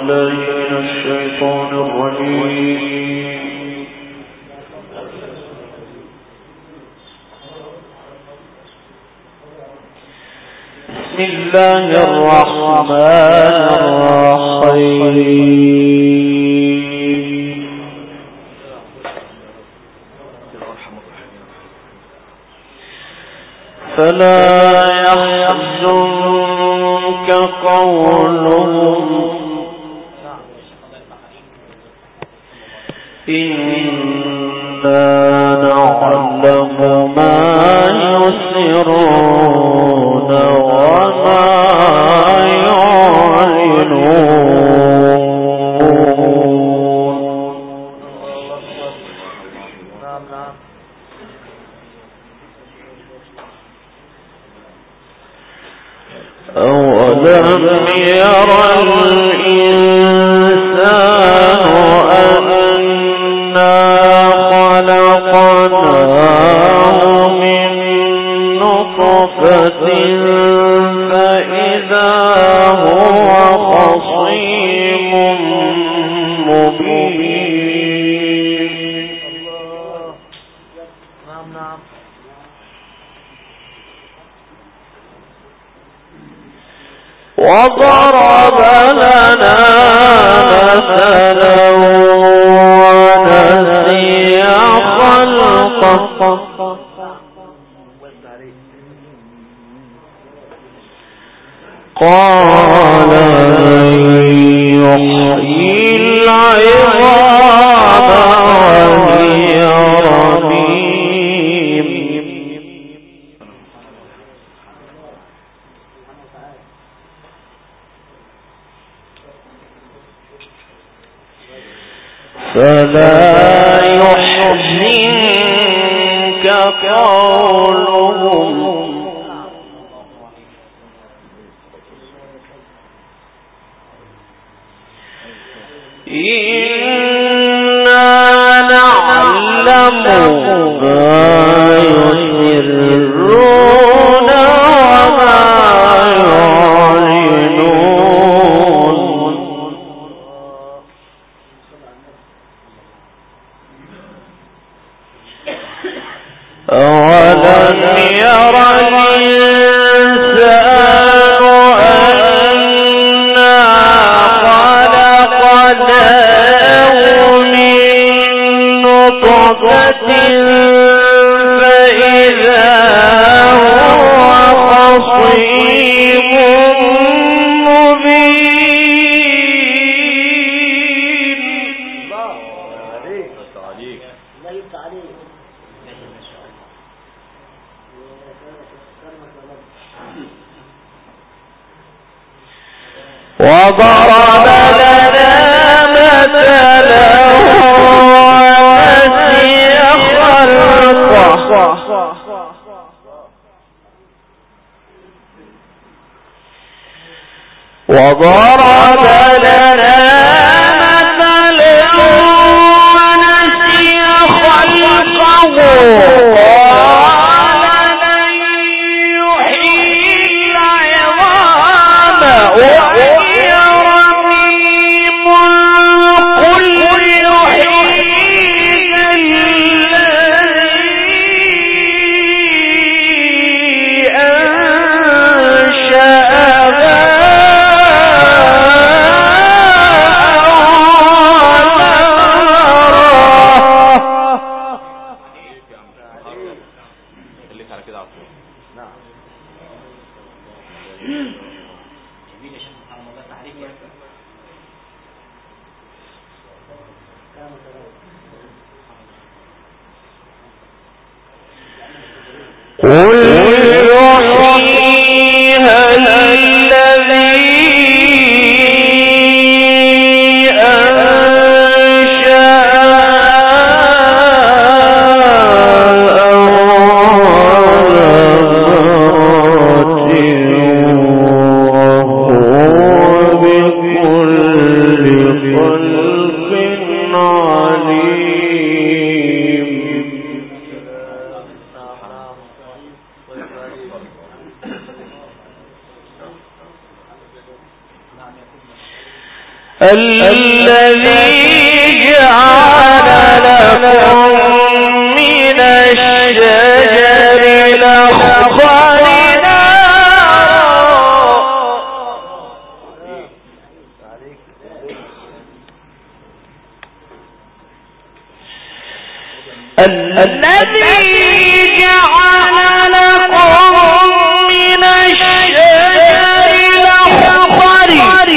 وضرب لنا مثلا ونسي خلقه قال من يحيي العظام وهي رميم فلا يحزنك قولهم إنا نعلم ما يسرون وما يعلنون أولم ير الإنسان أنا خلقناه من نطفة فإذا هو خصيم مبين. وضرب لنا مثلا ونسي خلقه وضرب لنا مثلا ونسي خلقه قال من يحيي العظام وهي رميم قل يحييها الذي أنشأها قل يحييها الذي الذي جعل لكم من الشجر الأخضر الذي جعل لكم من الشجر الأخضر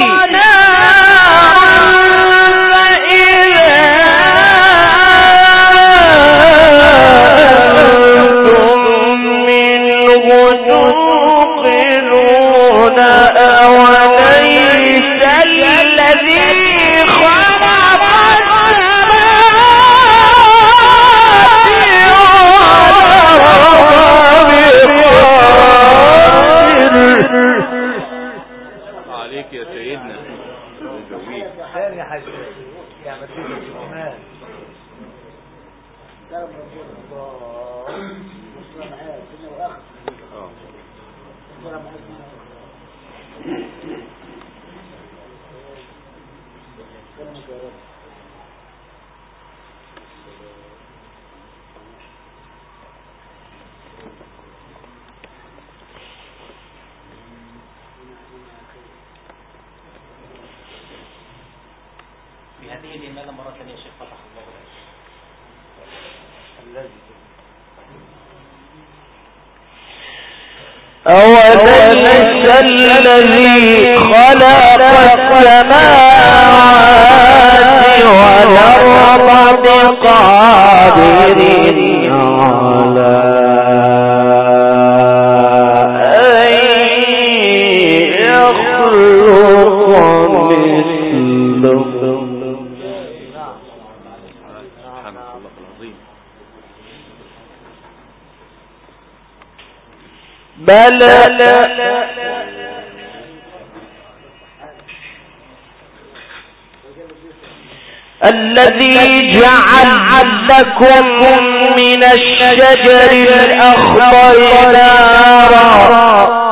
بهذه الإمالة مرة ثانية شيخ فتح الله أوليس الذي خلق السماوات والأرض بقادر على أن يخلق مثلهم بلى الذي جعل لكم من الشجر الأخضر نارا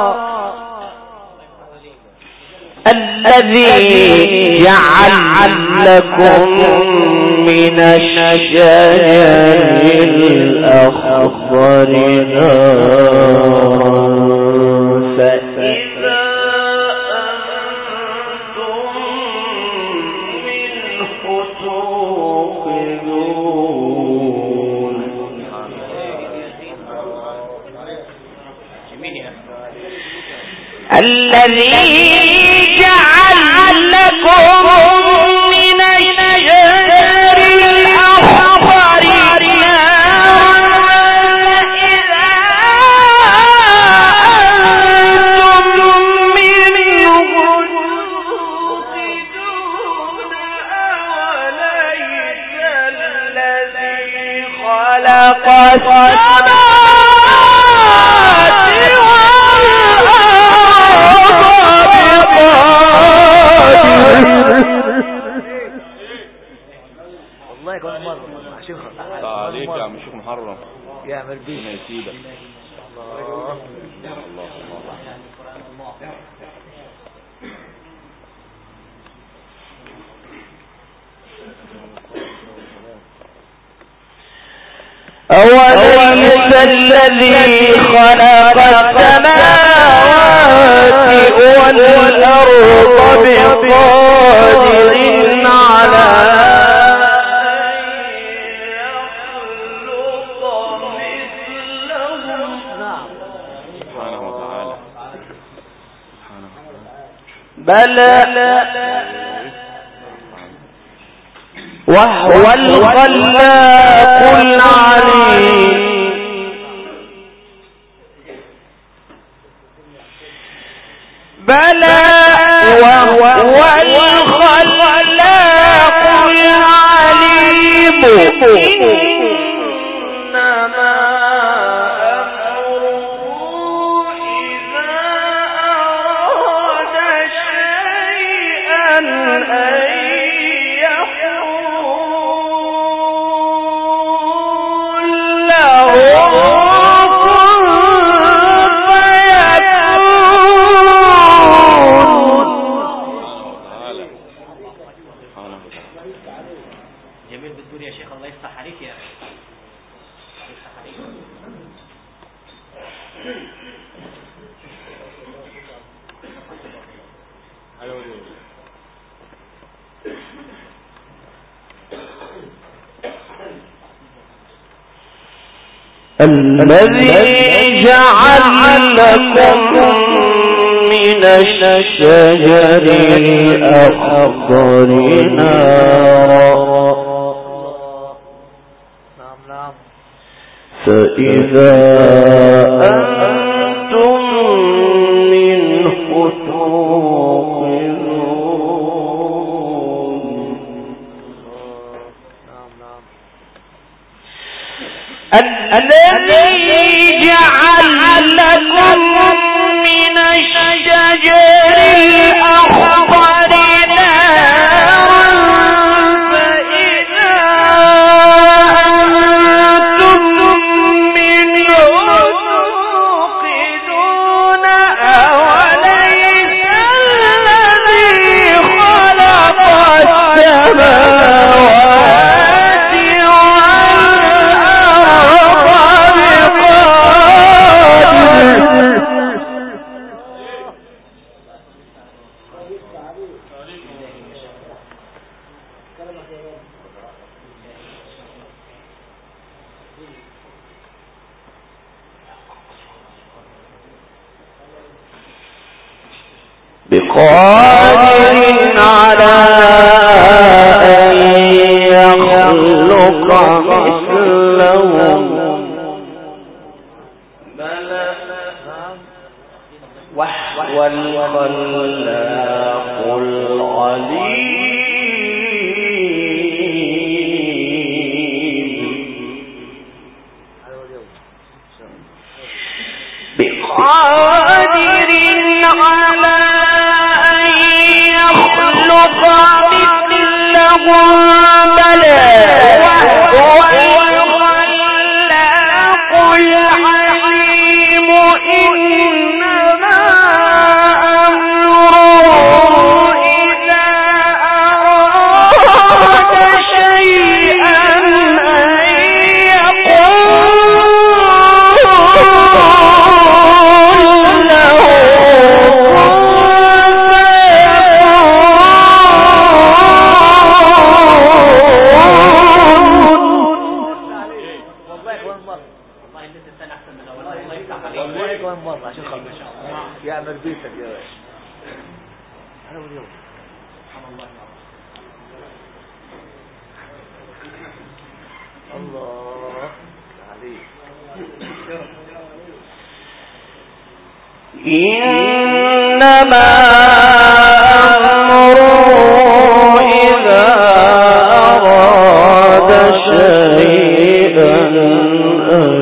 الذي جعل لكم من الشجر الأخضر نارا فإذا أنتم منه توقدون الذي جعل لكم من الشجر الأخضر خلق السماوات والله كمان مرة مع شيخنا عليك يا عم الشيخ محرم يعمل بيه ما يسيبك الله الله أوليس الذي خلق السماوات والأرض بقادر على سبحانه وتعالى بلى وهو الخلاق العليم بلى وهو الخلاق العليم إنما أمره إذا أراد شيئا أن يقول له كن فيكون الذي جعل لكم من الشجر الأخضر نارا فإذا أنتم منه توقدون الذي جعل لكم من الشجر الأخضر نارا فإذا أنتم منه توقدون أوليس الذي خلق السماوات بقادر على أن يخلق مثلهم بلى وهو الخلاق العليم بقادر على يخلق مثلهم بلى وهو الخلاق العليم إنما أمره إذا أراد شيئا أن يقول له يعمل بيتك يا باشا. الله عليك. إنما أمره إذا أراد شيئا أن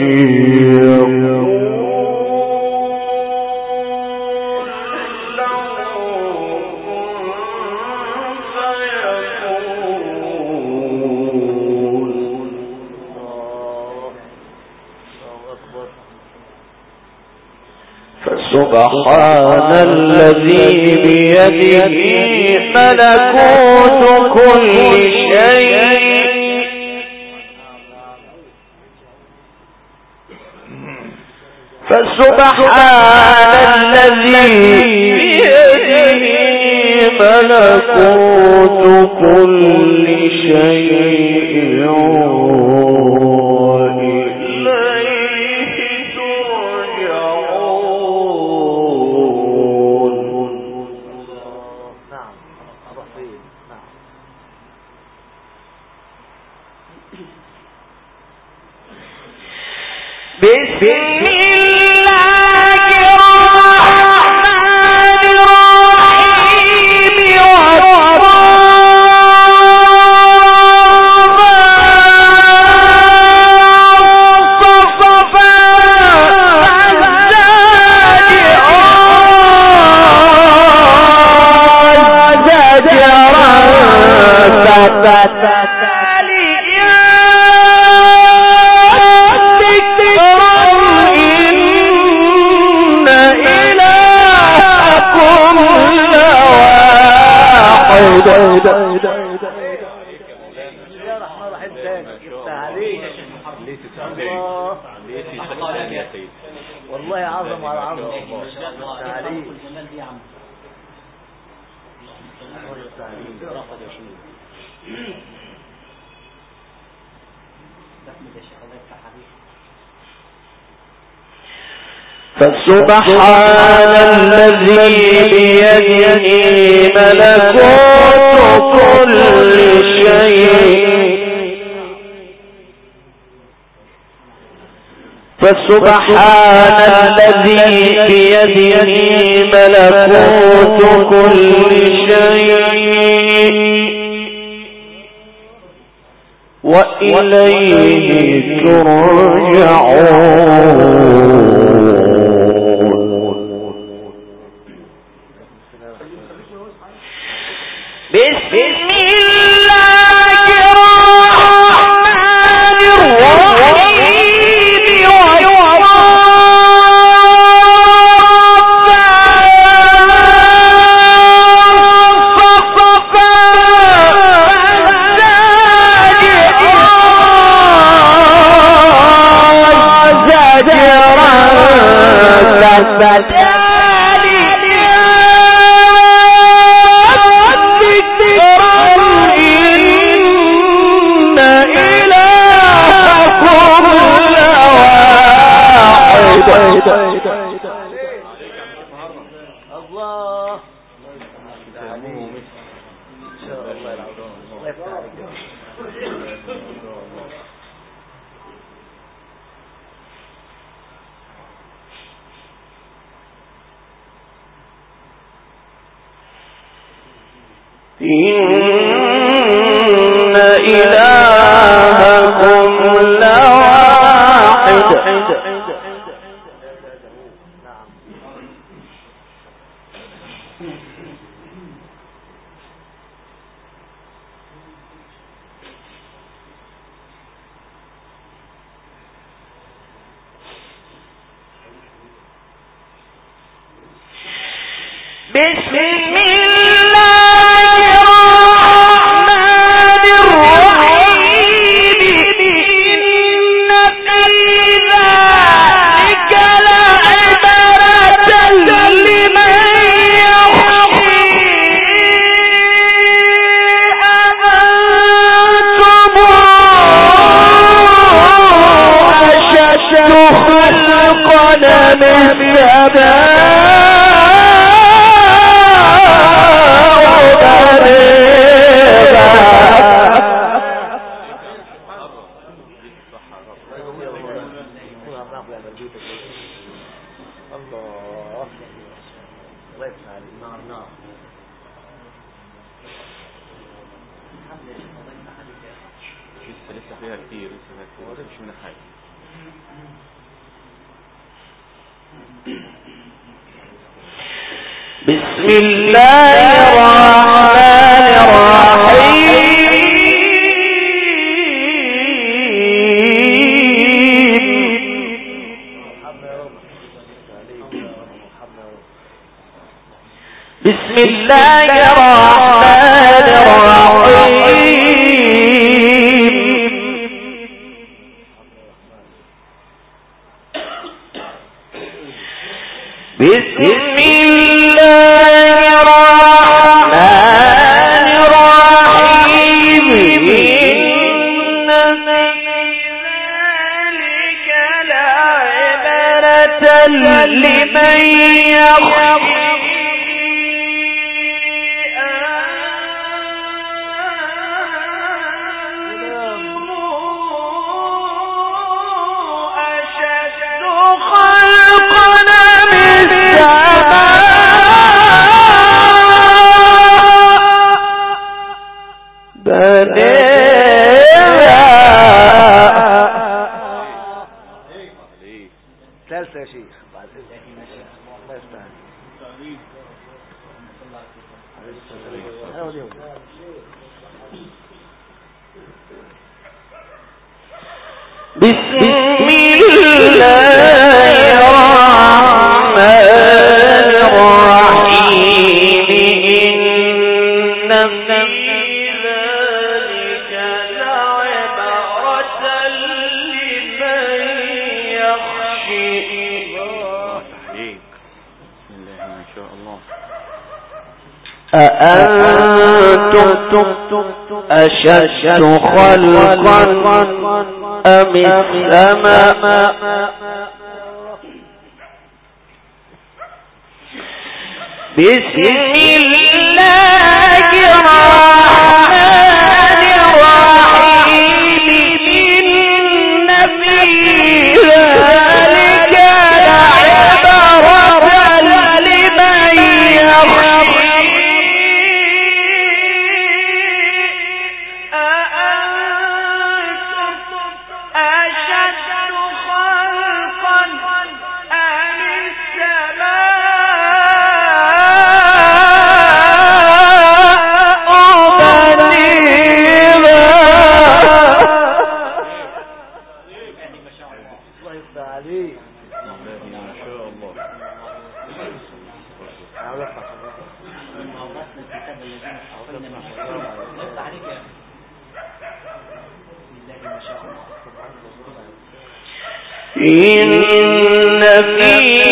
سبحان الذي بيده ملكوت كل شيء فسبحان الذي بيده ملكوت كل شيء بسم الله الرحمن الرحيم والله عظم على عظم تعليم فسبحان الذي بيده ملكوت كل شيء فسبحان الذي بيده ملكوت كل شيء وإليه ترجعون. بسم الله الرحمن الرحيم بسم الله الرحمن الرحيم بسم الله الرحمن الرحيم بسم الله الرحمن الرحيم إن في ذلك لعبرة لمن يخشى ثالثة يا شيخ بعد الله يفتح بسم الله الرحمن الرحيم إن في ذلك لعبرة لمن يخشى. بسم الله ما شاء الله. أأنتم أشد خلقا أم السماء بسم الله الرحمن الرحيم إن في ذلك لعبرة لمن يخشى إن في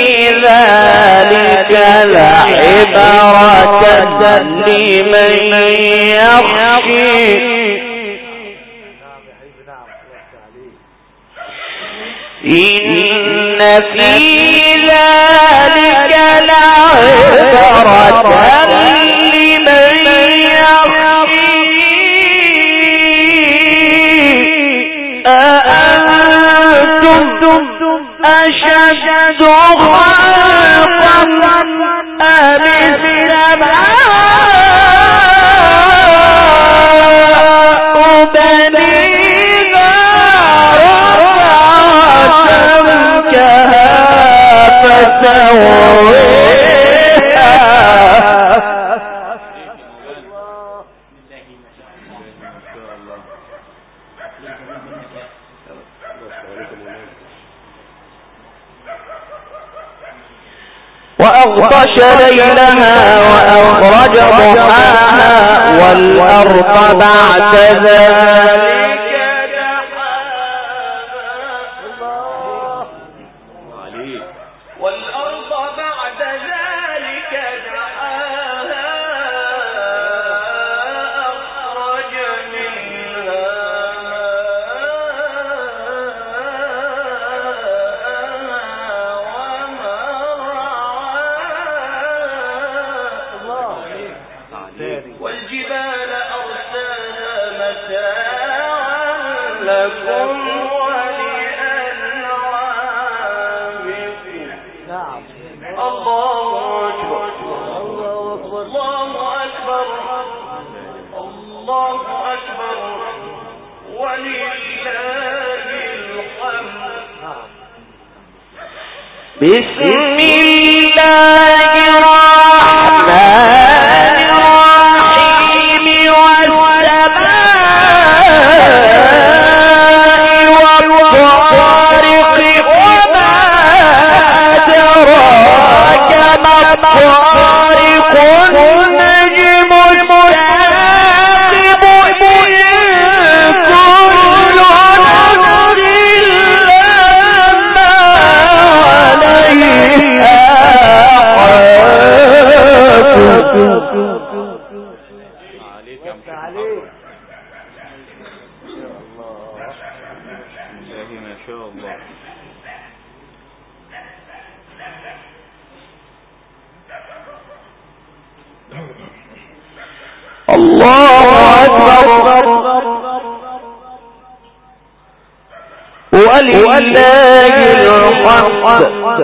ذلك لعبرة لمن يخشى إن في ذلك لعبرة لمن يخشى أأنتم أشد خلقا أم السماء بنينا رفعا سمكها فسويها وأغطش ليلها وأخرج ضحاها والأرض بعد ذلك دحاها أخرج منها والجبال أرساها متاعا لكم ولأنعامكم الله أكبر الله أكبر الله أكبر ولله الحمد بسم الله الرحمن الرحيم والسماء والطارق وما أدراك ما الطارق النجم الثاقب إن كل نفس لما عليها الله أكبر ولله الحمد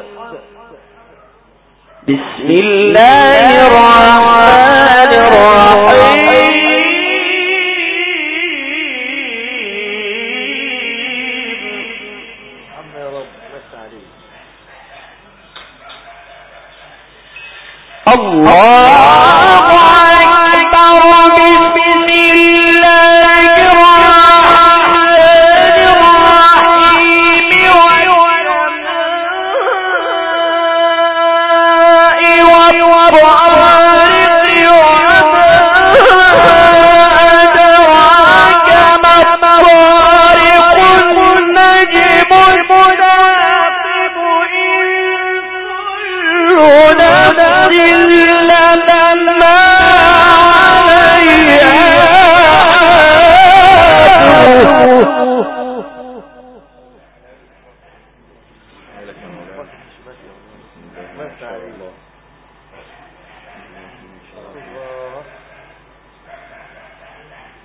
بسم الله الرحمن الرحيم الله أكبر بسم الله الرحمن الرحيم والسماء والطارق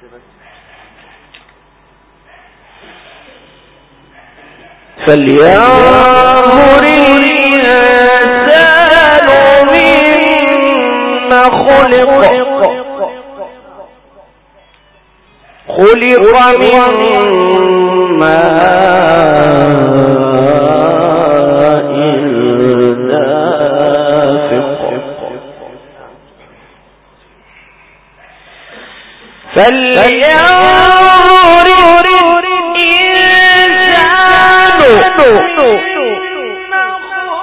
فلينظر الإنسان مما خلق من ماء دافق فلينظر الإنسان مما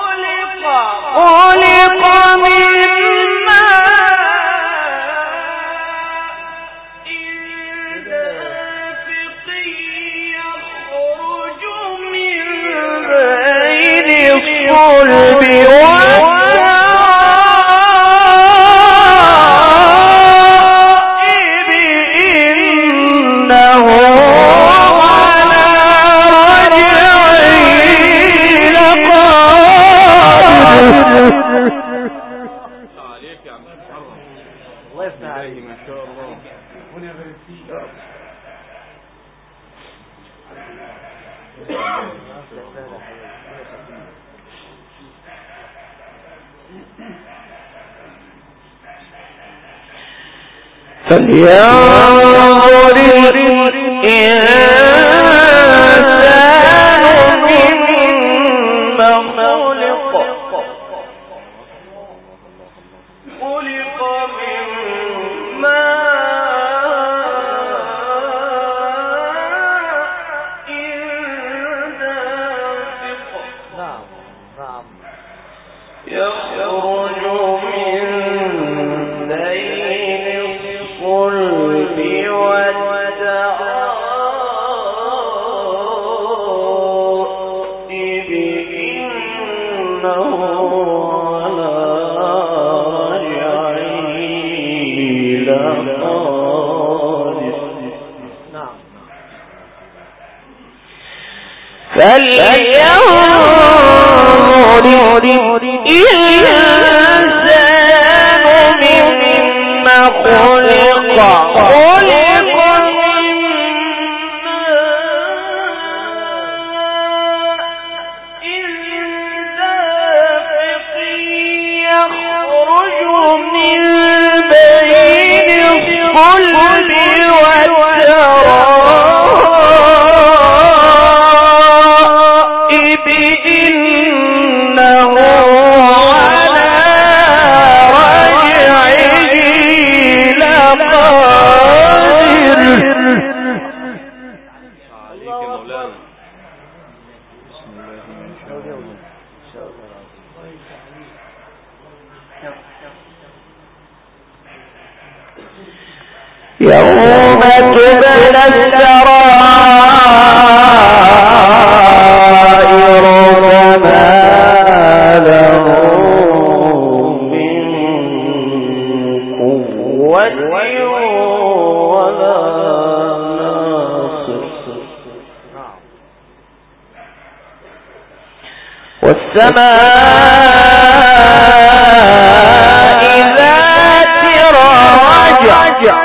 خلق من الصلب والترائب إنه على رجعه لقادر. عليك يا عم محرم. الله يفتح عليك ما شاء الله. فلينظر الإنسان مما خلق من ماء دافق يخرج من بين الصلب والترائب إنه على رجعه لقادر. فلينظر الإنسان مما خلق من ماء دافق يخرج من بين الصلب والترائب إنه على رجعه لقادر. عليك يا مولانا. بسم الله ما شاء الله. يوم تبلى السرائر فما له من قوة ولا ناصر والسماء ذات الرجع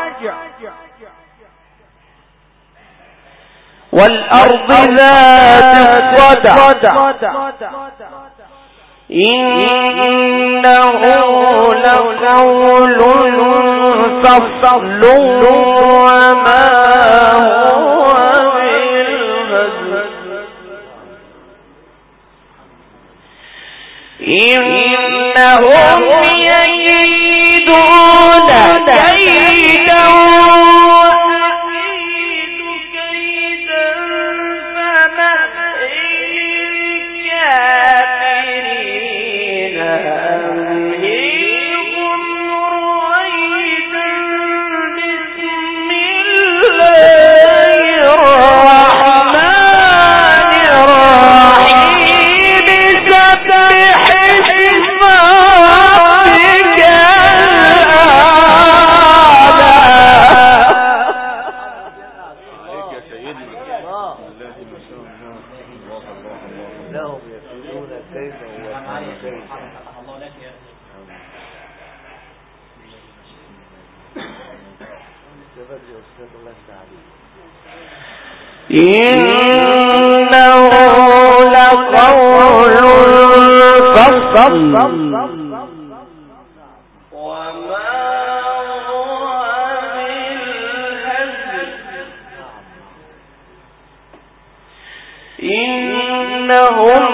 والأرض ذات الصدع إنه لقول فصل وما هو بالهزل إنهم يكيدون كيدا وأكيد كيدا فمهل الكافرين أمهلهم رويدا. بسم الله الرحمن الرحيم سبح اسم ربك الأعلى. إنه لقول فصل وما هو بالهزل إنهم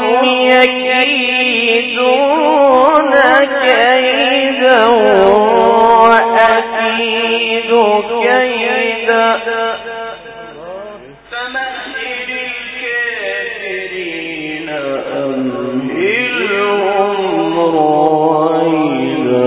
يكيدون كيدا وأكيد كيدا فمهل الكافرين أمهلهم رويدا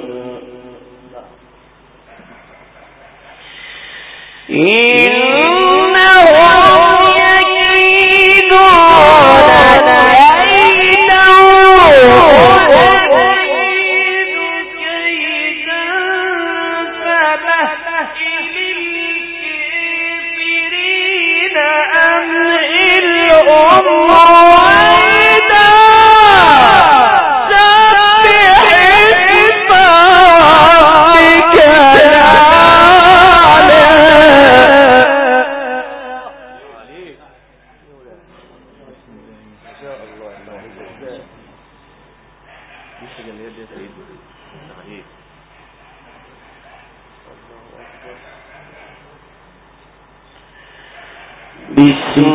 بسم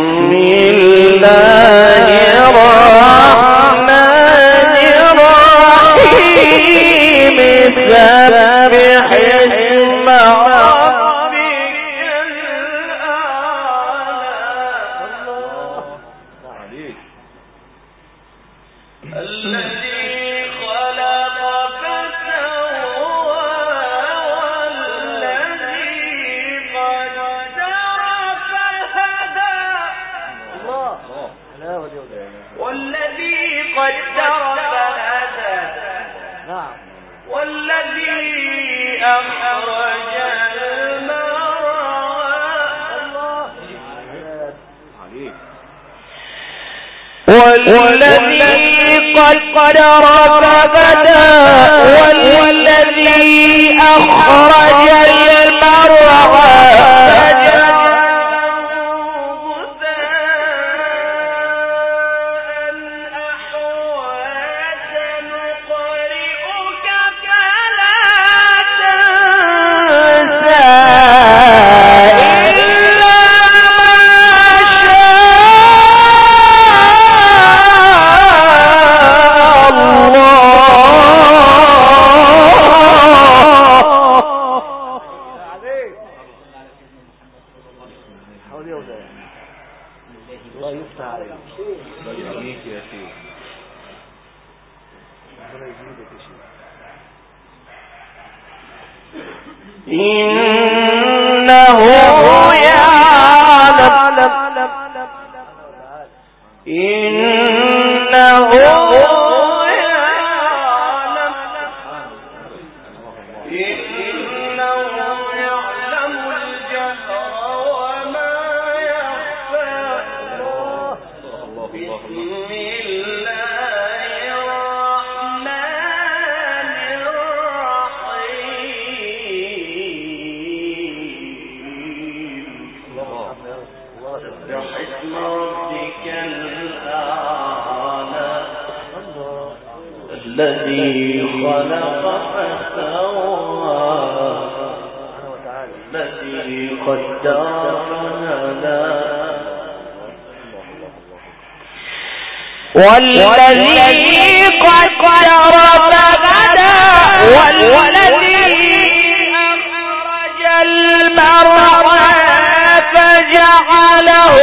الله الرحمن الرحيم سبح اسم ربك الأعلى الذي خلق فسوى والذي قدر فهدى والذي أخرج المرعى والذي قدر فهدى والذي أخرج المرعى إنه يعلم إنه يعلم الجهر وما يخفى بسم الله الرحمن الرحيم سبح اسم ربك الأعلى الذي خلق فسوى الذي قدر فهدى والذي قدر فهدى والذي أخرج المرعى فجعله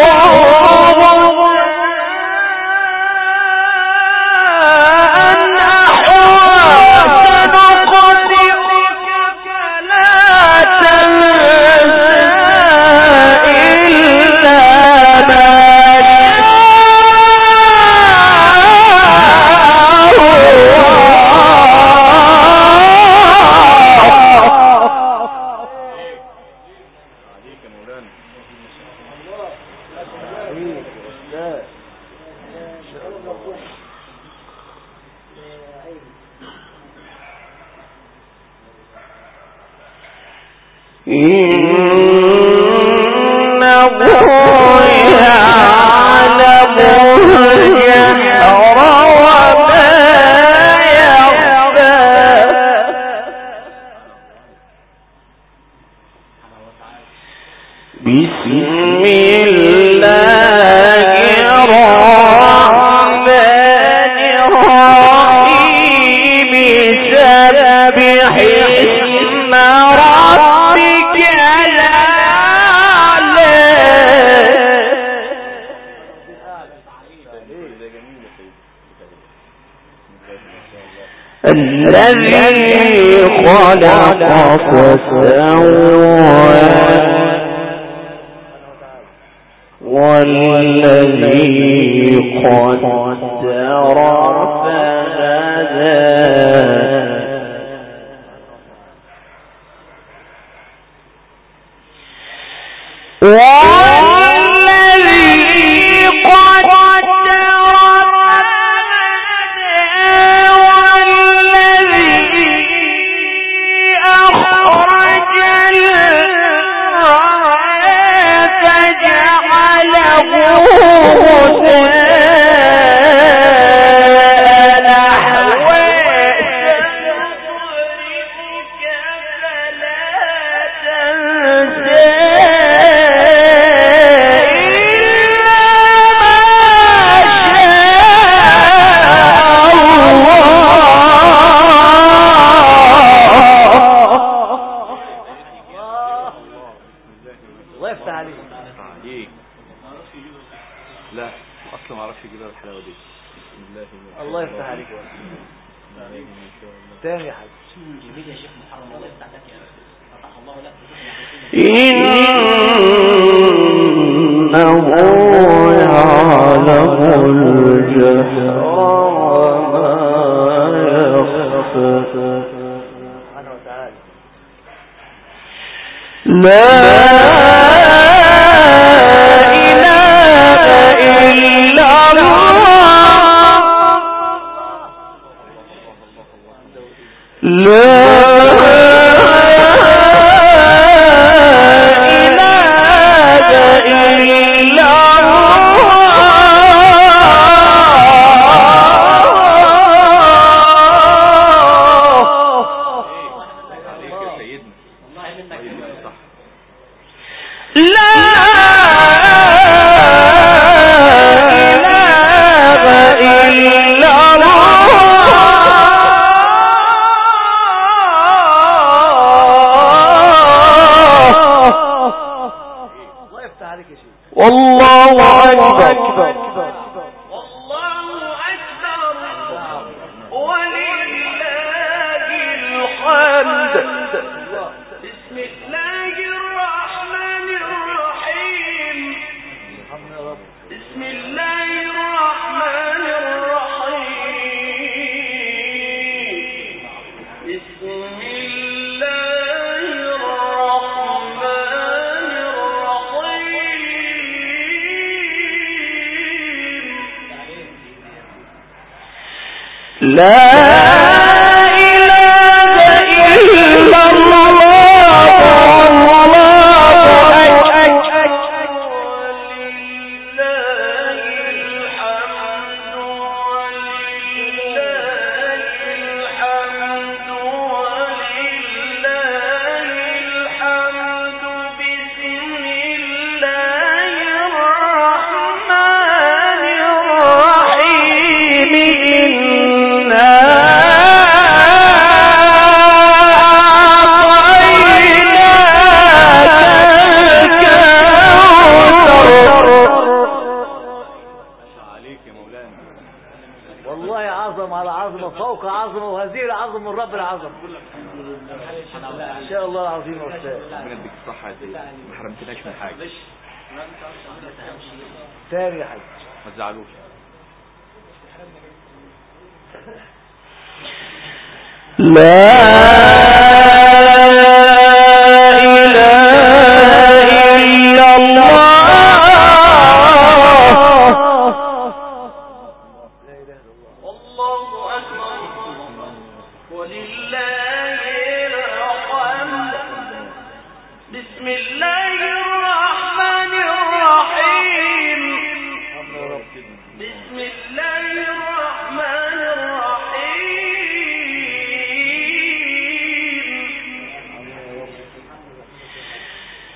الذي خلق فسوى والذي قدر فهدى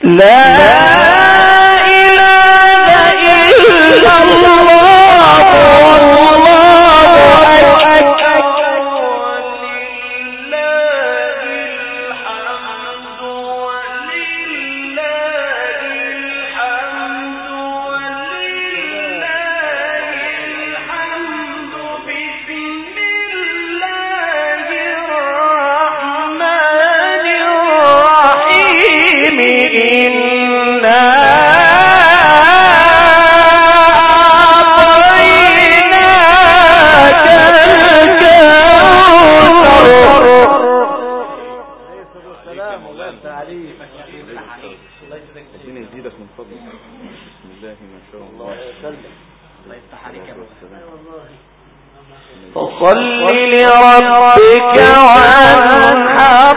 فصل لربك وانحر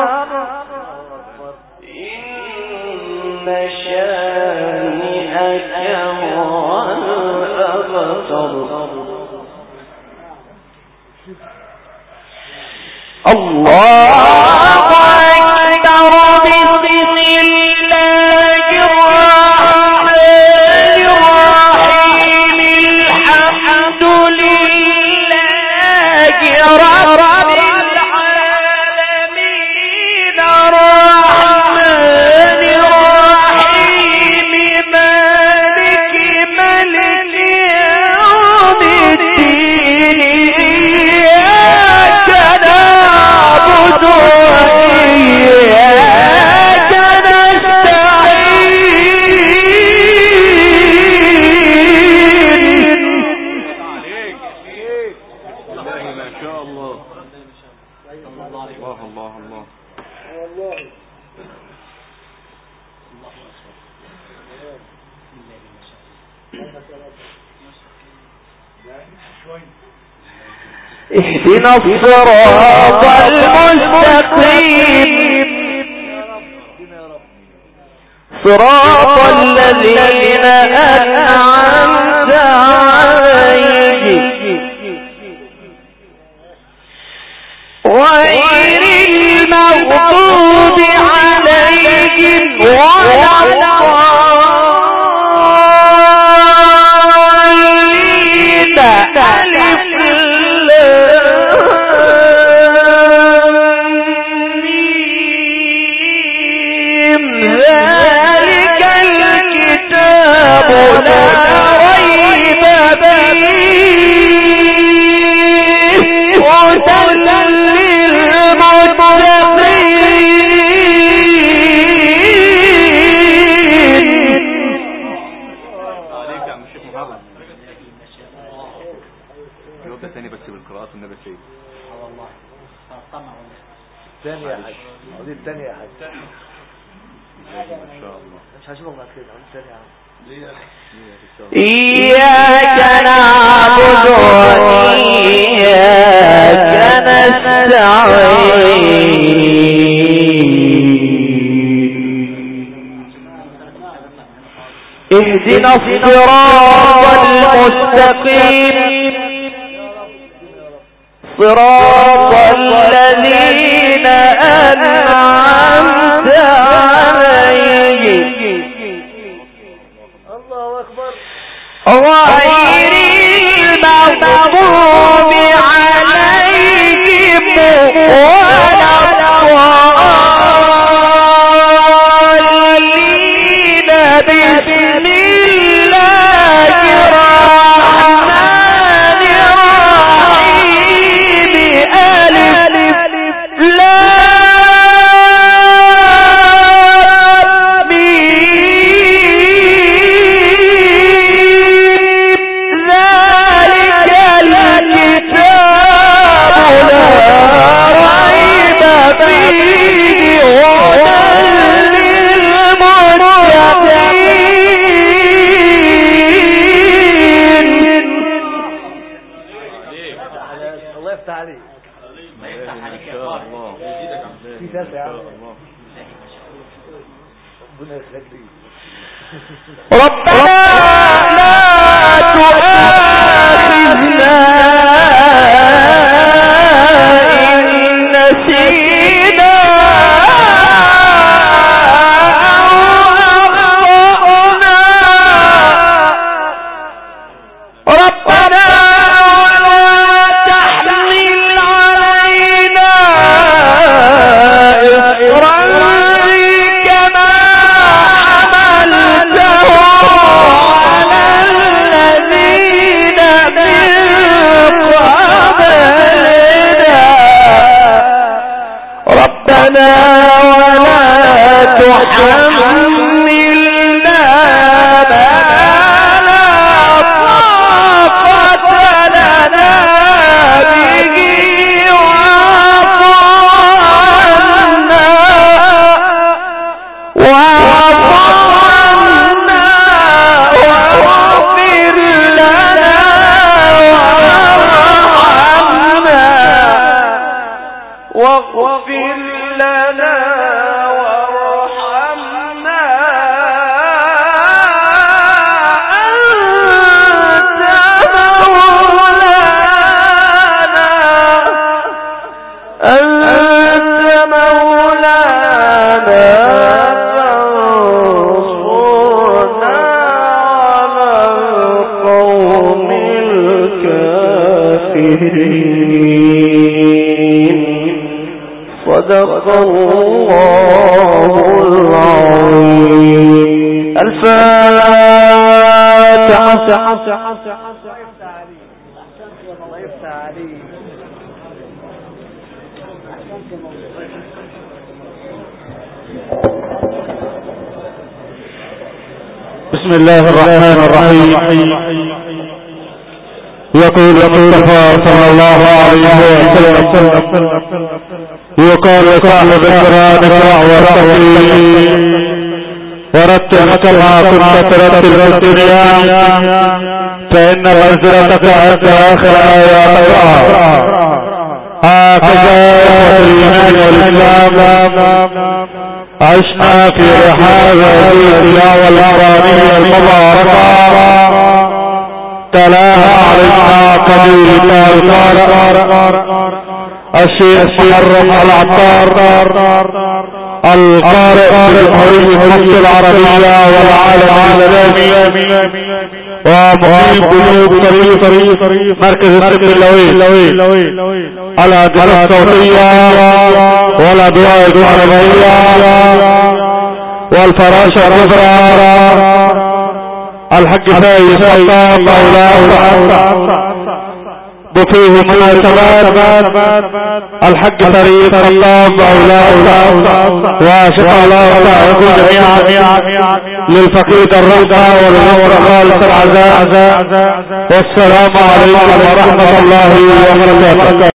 إن شانئك هو الأبتر. الله اهدنا الصراط المستقيم صراط الذين أنعمت عليهم غير المغضوب عليهم ولا الضالين. ذلك الكتاب لا ريب فيه هدى تاني بس بالقراءات والنبي سيد. والله ثانية يا حاج، عاوزين ثانية يا حاج. ما شاء الله. مش هشوفك بعد كده، عاوزين ثانية يا عم. إياك نعبد وإياك نستعين اهدنا الصراط المستقيم صراط الذين أنعمت عليهم الله أكبر غير المغضوب عليهم ولا الضالين. بسم الله الرحمن الرحيم ألف لام ميم ذلك الكتاب لا ريب فيه هدى الله يفتح عليك. الله يفتح عليك يا الله. في ثالثة يا عم. ربنا يخليك. ربنا لا تؤاخذنا إن نسينا أو لنا ولا تحملنا ما لا طاقة لنا به واعف عنا واغفر لنا واغفر لنا وارحمنا أنت مولانا فانصرنا على القوم الكافرين. صدق الله العظيم. الفاتحة. الله يفتح عليك. بسم الله الرحمن الرحيم. يقول المصطفى صلى الله عليه وسلم يقال لصاحب القرآن اقرأ ورتل ورتل كما كنت ترتل في الدنيا فإن منزلتك عند آخر آيات القرآن. هكذا الإيمان والإسلام عشنا في رحاب هذه التلاوة القرآنية المباركة تلاها علينا قبيل القارئ الشيخ محرم العطار القارئ بجمهورية مصر العربية والعالم الإسلامي ومقيم بلوغ طريق مركز السبت اللوي الأدوية الصوتية والأدوية العربية والفراشة الكبرى الحق فايز الله مولاه وفيه مناسبات الحق طريق الله مولاه واشق الله تعالى جميعا للفقيد الرضا والغفر خالص العزاء. والسلام عليكم ورحمة الله وبركاته.